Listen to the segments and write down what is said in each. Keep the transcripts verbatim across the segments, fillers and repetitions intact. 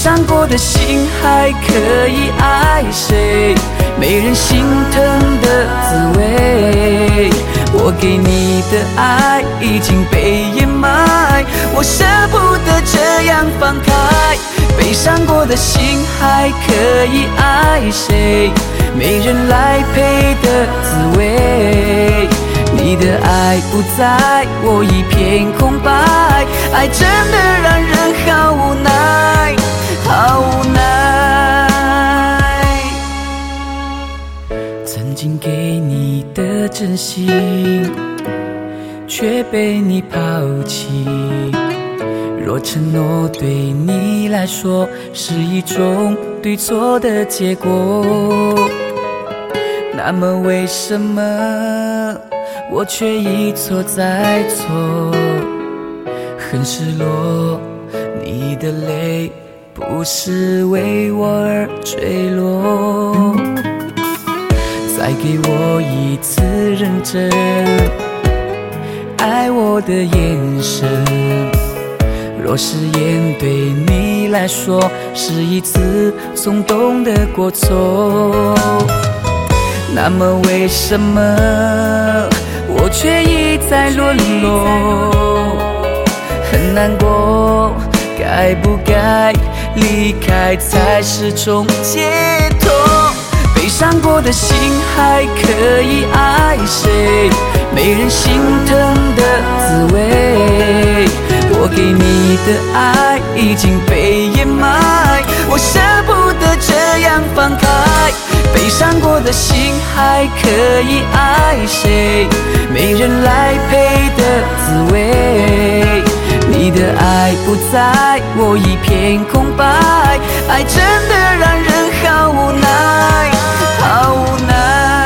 伤过的心还可以爱谁？没人心疼的滋味，我给你的爱已经被掩埋，我舍不得这样放开。悲伤过的心还可以爱谁？没人来陪的滋味，你的爱不在，我一片空白，爱真的让人好无奈，好无奈。曾经给你的真心，却被你抛弃。若承诺对你来说是一种对错的结果，那么为什么我却一错再错？很失落，你的泪不是为我而坠落。再给我一次认真爱我的眼神，若誓言对你来说是一次冲动的过错，那么为什么我却一再沦落？很难过，该不该离开才是种解脱？悲伤过的心还可以爱谁？没人心疼的滋味，我给你的爱已经被掩埋，我舍不得这样放开。悲伤过的心还可以爱谁？没人来陪的滋味，你的爱不在，我一片空白，爱真的让人好无奈，好无奈。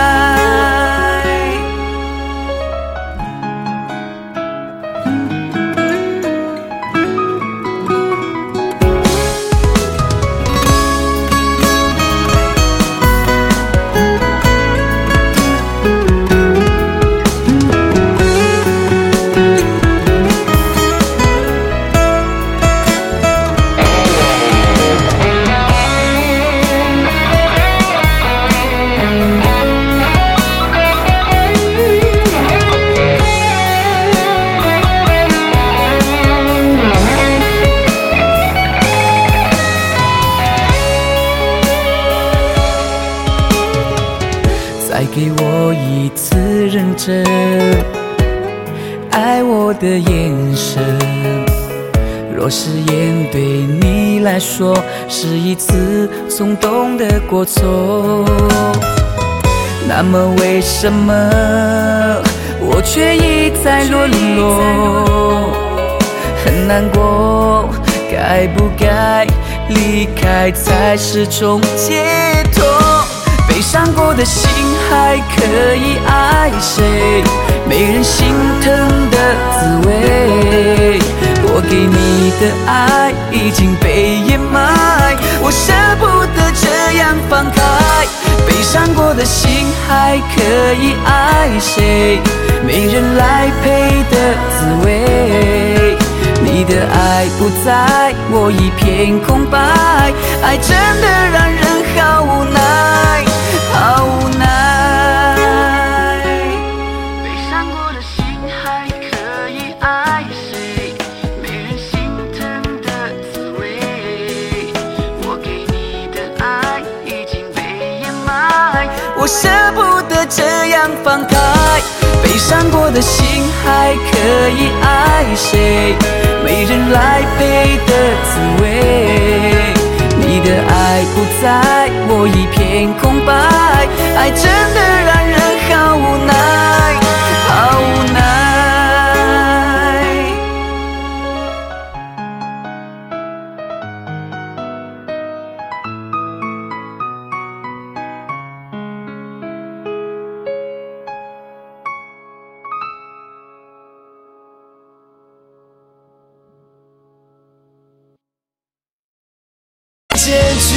再给我一次认真爱我的眼神，若誓言对你来说是一次冲动的过错，那么为什么我却一再沦落？很难过，该不该离开才是种解脱？悲伤过的心还可以爱谁？没人心疼的滋味，我给你的爱已经被掩埋，我舍不得这样放开。悲伤过的心还可以爱谁？没人来陪的滋味，你的爱不在，我一片空白，爱真的让人好无奈，好无奈。悲伤过的心还可以爱谁？没人心疼的滋味，我给你的爱已经被掩埋，我舍不得这样放开。悲伤过的心还可以爱谁？没人来陪的滋味，你的爱不在，我一片空白，爱真的让人好无奈，好无奈。结局